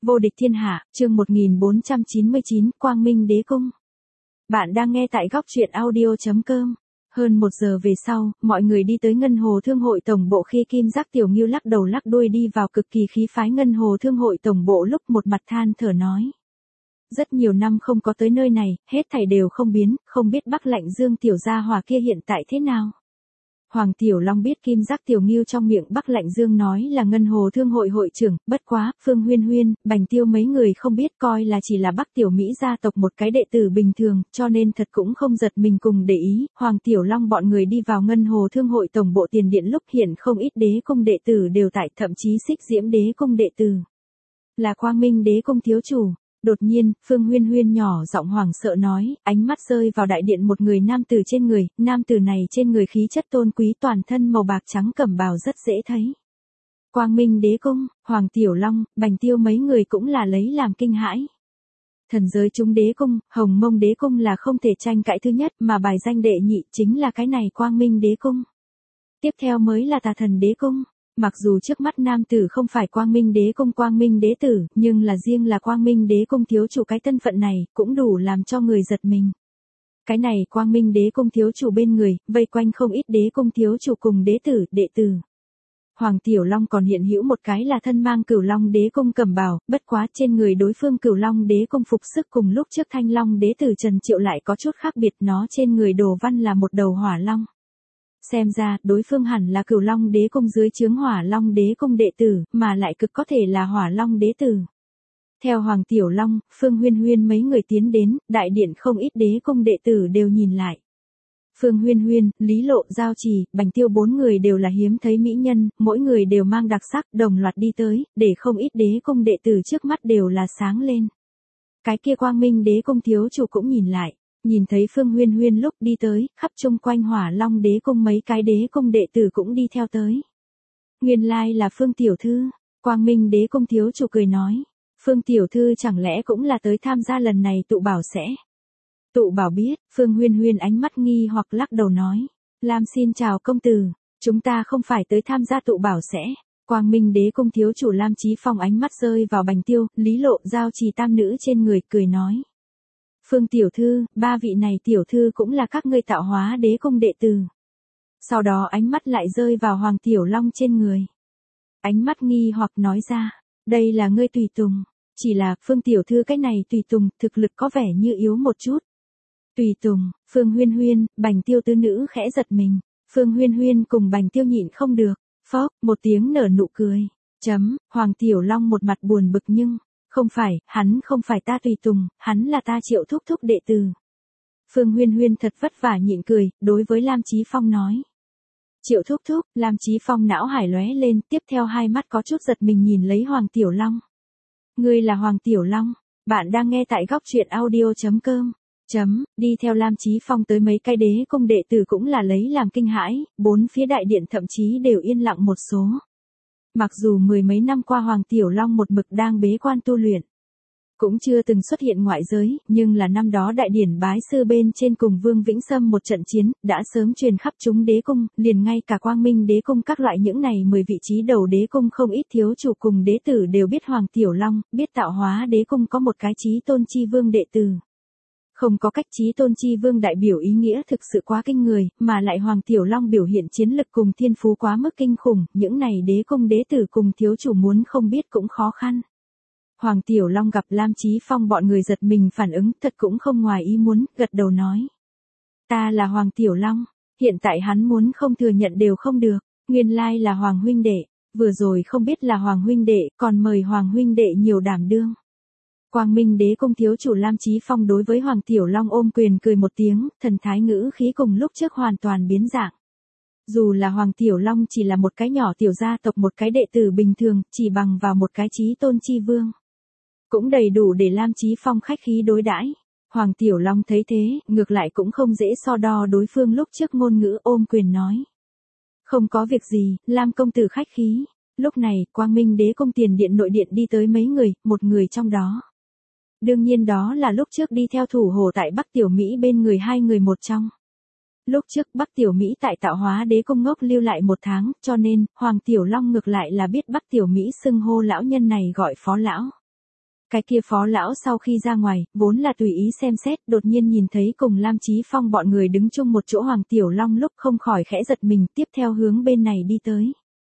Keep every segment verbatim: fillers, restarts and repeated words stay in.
Vô địch thiên hạ, chương một nghìn bốn trăm chín mươi chín, Quang Minh Đế Cung. Bạn đang nghe tại góc truyện audio chấm com. Hơn một giờ về sau, mọi người đi tới Ngân Hồ Thương hội Tổng bộ khi Kim Giác Tiểu Ngưu lắc đầu lắc đuôi đi vào cực kỳ khí phái Ngân Hồ Thương hội Tổng bộ lúc một mặt than thở nói. Rất nhiều năm không có tới nơi này, hết thảy đều không biến, không biết Bắc Lạnh Dương Tiểu gia hỏa kia hiện tại thế nào. Hoàng Tiểu Long biết Kim Giác Tiểu Ngưu trong miệng Bắc Lạnh Dương nói là Ngân Hồ Thương hội hội trưởng, bất quá, Phương Huyên Huyên, Bành Tiêu mấy người không biết coi là chỉ là Bắc Tiểu Mỹ gia tộc một cái đệ tử bình thường, cho nên thật cũng không giật mình cùng để ý. Hoàng Tiểu Long bọn người đi vào Ngân Hồ Thương hội Tổng bộ tiền điện lúc hiện không ít đế cung đệ tử đều tại, thậm chí Xích Diễm đế cung đệ tử. Là Quang Minh đế cung thiếu chủ. Đột nhiên, Phương Huyên Huyên nhỏ giọng hoảng sợ nói, ánh mắt rơi vào đại điện một người nam tử trên người, nam tử này trên người khí chất tôn quý toàn thân màu bạc trắng cẩm bào rất dễ thấy. Quang Minh đế cung, Hoàng Tiểu Long, Bành Tiêu mấy người cũng là lấy làm kinh hãi. Thần giới chúng đế cung, Hồng Mông đế cung là không thể tranh cãi thứ nhất mà bài danh đệ nhị chính là cái này Quang Minh đế cung. Tiếp theo mới là Tà Thần đế cung. Mặc dù trước mắt nam tử không phải Quang Minh đế cung Quang Minh đế tử, nhưng là riêng là Quang Minh đế cung thiếu chủ cái thân phận này, cũng đủ làm cho người giật mình. Cái này Quang Minh đế cung thiếu chủ bên người, vây quanh không ít đế cung thiếu chủ cùng đế tử, đệ tử. Hoàng Tiểu Long còn hiện hữu một cái là thân mang Cửu Long đế cung cẩm bào, bất quá trên người đối phương Cửu Long đế cung phục sức cùng lúc trước Thanh Long đế tử Trần Triệu lại có chút khác biệt, nó trên người đồ văn là một đầu hỏa long. Xem ra, đối phương hẳn là Cửu Long đế cung dưới trướng Hỏa Long đế cung đệ tử, mà lại cực có thể là Hỏa Long đế tử. Theo Hoàng Tiểu Long, Phương Huyên Huyên mấy người tiến đến, đại điện không ít đế cung đệ tử đều nhìn lại. Phương Huyên Huyên, Lý Lộ, Giao Trì, Bành Tiêu bốn người đều là hiếm thấy mỹ nhân, mỗi người đều mang đặc sắc, đồng loạt đi tới, để không ít đế cung đệ tử trước mắt đều là sáng lên. Cái kia Quang Minh đế cung thiếu chủ cũng nhìn lại. Nhìn thấy Phương Huyên Huyên lúc đi tới, khắp chung quanh Hỏa Long đế cung mấy cái đế cung đệ tử cũng đi theo tới. Nguyên lai là Phương Tiểu Thư, Quang Minh đế cung thiếu chủ cười nói. Phương Tiểu Thư chẳng lẽ cũng là tới tham gia lần này tụ bảo sẽ. Tụ bảo biết, Phương Huyên Huyên ánh mắt nghi hoặc lắc đầu nói. Lam xin chào công tử, chúng ta không phải tới tham gia tụ bảo sẽ. Quang Minh đế cung thiếu chủ Lam Chí Phong ánh mắt rơi vào Bành Tiêu, Lý Lộ, Giao Trì tam nữ trên người, cười nói. Phương Tiểu Thư, ba vị này Tiểu Thư cũng là các ngươi tạo hóa đế cung đệ tử. Sau đó ánh mắt lại rơi vào Hoàng Tiểu Long trên người. Ánh mắt nghi hoặc nói ra, đây là ngươi tùy tùng. Chỉ là, Phương Tiểu Thư cái này tùy tùng, thực lực có vẻ như yếu một chút. Tùy tùng, Phương Huyên Huyên, Bành Tiêu tứ nữ khẽ giật mình. Phương Huyên Huyên cùng Bành Tiêu nhịn không được. Phốc, một tiếng nở nụ cười. Chấm, Hoàng Tiểu Long một mặt buồn bực nhưng... Không phải, hắn không phải ta tùy tùng, hắn là ta Triệu thúc thúc đệ tử. Phương Huyên Huyên thật vất vả nhịn cười, đối với Lam Chí Phong nói. Triệu thúc thúc, Lam Chí Phong não hải lóe lên, tiếp theo hai mắt có chút giật mình nhìn lấy Hoàng Tiểu Long. Ngươi là Hoàng Tiểu Long, bạn đang nghe tại góc truyện audio chấm com. Chấm, đi theo Lam Chí Phong tới mấy cái đế cung đệ tử cũng là lấy làm kinh hãi, bốn phía đại điện thậm chí đều yên lặng một số. Mặc dù mười mấy năm qua Hoàng Tiểu Long một mực đang bế quan tu luyện, cũng chưa từng xuất hiện ngoại giới, nhưng là năm đó đại điển bái sư bên trên cùng Vương Vĩnh Sâm một trận chiến, đã sớm truyền khắp chúng đế cung, liền ngay cả Quang Minh đế cung các loại những này mười vị trí đầu đế cung không ít thiếu chủ cùng đế tử đều biết Hoàng Tiểu Long, biết tạo hóa đế cung có một cái chí tôn chi vương đệ tử. Không có cách chí tôn chi vương đại biểu ý nghĩa thực sự quá kinh người, mà lại Hoàng Tiểu Long biểu hiện chiến lực cùng thiên phú quá mức kinh khủng, những này đế cung đế tử cùng thiếu chủ muốn không biết cũng khó khăn. Hoàng Tiểu Long gặp Lam Chí Phong bọn người giật mình phản ứng thật cũng không ngoài ý muốn, gật đầu nói. Ta là Hoàng Tiểu Long, hiện tại hắn muốn không thừa nhận đều không được, nguyên lai là Hoàng huynh đệ, vừa rồi không biết là Hoàng huynh đệ, còn mời Hoàng huynh đệ nhiều đảm đương. Quang Minh đế cung thiếu chủ Lam Chí Phong đối với Hoàng Tiểu Long ôm quyền cười một tiếng, thần thái ngữ khí cùng lúc trước hoàn toàn biến dạng. Dù là Hoàng Tiểu Long chỉ là một cái nhỏ tiểu gia tộc một cái đệ tử bình thường, chỉ bằng vào một cái chí tôn chi vương. Cũng đầy đủ để Lam Chí Phong khách khí đối đãi. Hoàng Tiểu Long thấy thế, ngược lại cũng không dễ so đo đối phương lúc trước ngôn ngữ ôm quyền nói. Không có việc gì, Lam công tử khách khí. Lúc này, Quang Minh đế cung tiền điện nội điện đi tới mấy người, một người trong đó. Đương nhiên đó là lúc trước đi theo thủ hồ tại Bắc Tiểu Mỹ bên người hai người một trong. Lúc trước Bắc Tiểu Mỹ tại tạo hóa đế cung ngốc lưu lại một tháng, cho nên, Hoàng Tiểu Long ngược lại là biết Bắc Tiểu Mỹ xưng hô lão nhân này gọi phó lão. Cái kia Phó lão sau khi ra ngoài, vốn là tùy ý xem xét, đột nhiên nhìn thấy cùng Lam Chí Phong bọn người đứng chung một chỗ Hoàng Tiểu Long lúc không khỏi khẽ giật mình, tiếp theo hướng bên này đi tới.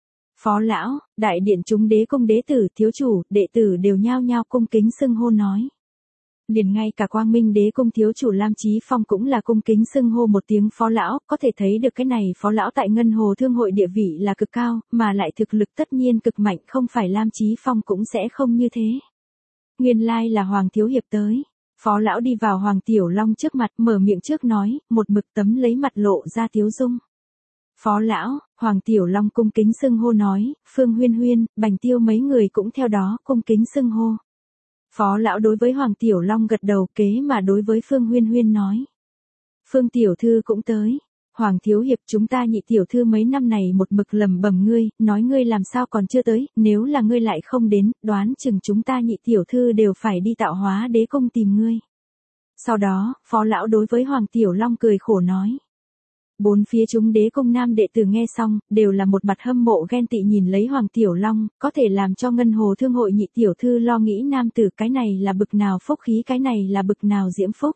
Phó lão, đại điện chúng đế cung đế tử, thiếu chủ, đệ tử đều nhao nhao cung kính xưng hô nói. Liền ngay cả Quang Minh đế cung thiếu chủ Lam Chí Phong cũng là cung kính xưng hô một tiếng Phó lão, có thể thấy được cái này Phó lão tại Ngân Hồ Thương hội địa vị là cực cao, mà lại thực lực tất nhiên cực mạnh, không phải Lam Chí Phong cũng sẽ không như thế. Nguyên lai là Hoàng thiếu hiệp tới. Phó lão đi vào Hoàng Tiểu Long trước mặt, mở miệng trước nói, một mực tấm lấy mặt lộ ra tiếu dung. Phó lão, Hoàng Tiểu Long cung kính xưng hô nói, Phương Huyên Huyên, Bành Tiêu mấy người cũng theo đó cung kính xưng hô. Phó lão đối với Hoàng Tiểu Long gật đầu, kế mà đối với Phương Huyên Huyên nói. Phương Tiểu Thư cũng tới. Hoàng thiếu hiệp, chúng ta nhị tiểu thư mấy năm này một mực lầm bầm ngươi, nói ngươi làm sao còn chưa tới, nếu là ngươi lại không đến, đoán chừng chúng ta nhị tiểu thư đều phải đi Tạo Hóa đế cung tìm ngươi. Sau đó, Phó lão đối với Hoàng Tiểu Long cười khổ nói. Bốn phía chúng đế cung nam đệ tử nghe xong, đều là một mặt hâm mộ ghen tị nhìn lấy Hoàng Tiểu Long, có thể làm cho Ngân Hồ Thương hội nhị tiểu thư lo nghĩ nam tử, cái này là bực nào phúc khí, cái này là bực nào diễm phúc.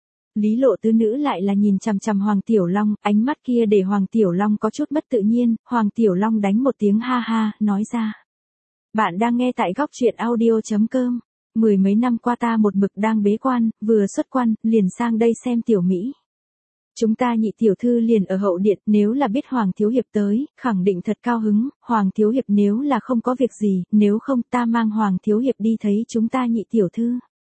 Lý Lộ tứ nữ lại là nhìn chằm chằm Hoàng Tiểu Long, ánh mắt kia để Hoàng Tiểu Long có chút mất tự nhiên, Hoàng Tiểu Long đánh một tiếng ha ha, nói ra. Bạn đang nghe tại góc truyện audio chấm com. Mười mấy năm qua ta một mực đang bế quan, vừa xuất quan, liền sang đây xem tiểu Mỹ. Chúng ta nhị tiểu thư liền ở hậu điện, nếu là biết Hoàng thiếu hiệp tới, khẳng định thật cao hứng, Hoàng thiếu hiệp nếu là không có việc gì, nếu không ta mang Hoàng thiếu hiệp đi thấy chúng ta nhị tiểu thư.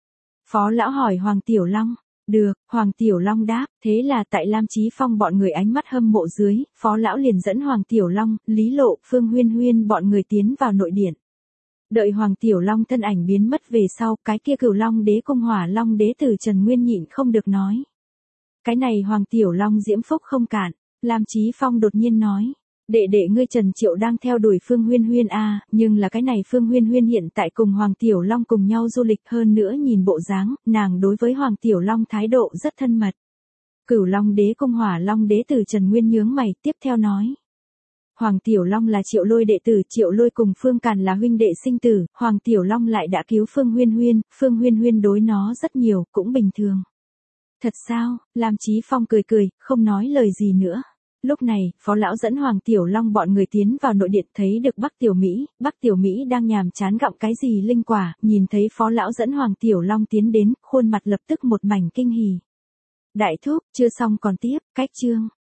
Phó lão hỏi Hoàng Tiểu Long. Được, Hoàng Tiểu Long đáp, thế là tại Lam Chí Phong bọn người ánh mắt hâm mộ dưới, Phó lão liền dẫn Hoàng Tiểu Long, Lý Lộ, Phương Huyên Huyên bọn người tiến vào nội điện. Đợi Hoàng Tiểu Long thân ảnh biến mất về sau, cái kia Cửu Long đế cung Hỏa Long đế tử Trần Nguyên nhịn không được nói. Cái này Hoàng Tiểu Long diễm phúc không cạn, Lam Chí Phong đột nhiên nói. Đệ đệ ngươi Trần Triệu đang theo đuổi Phương Huyên Huyên a, nhưng là cái này Phương Huyên Huyên hiện tại cùng Hoàng Tiểu Long cùng nhau du lịch, hơn nữa nhìn bộ dáng, nàng đối với Hoàng Tiểu Long thái độ rất thân mật. Cửu Long đế cung Hỏa Long đế tử Trần Nguyên nhướng mày, tiếp theo nói. Hoàng Tiểu Long là Triệu Lôi đệ tử, Triệu Lôi cùng Phương Càn là huynh đệ sinh tử, Hoàng Tiểu Long lại đã cứu Phương Huyên Huyên, Phương Huyên Huyên đối nó rất nhiều, cũng bình thường. Thật sao? Lam Chí Phong cười cười, không nói lời gì nữa. Lúc này, Phó lão dẫn Hoàng Tiểu Long bọn người tiến vào nội điện, thấy được Bắc Tiểu Mỹ, Bắc Tiểu Mỹ đang nhàm chán gặm cái gì linh quả, nhìn thấy Phó lão dẫn Hoàng Tiểu Long tiến đến, khuôn mặt lập tức một mảnh kinh hỉ. Đại thúc, chưa xong còn tiếp, cách chương.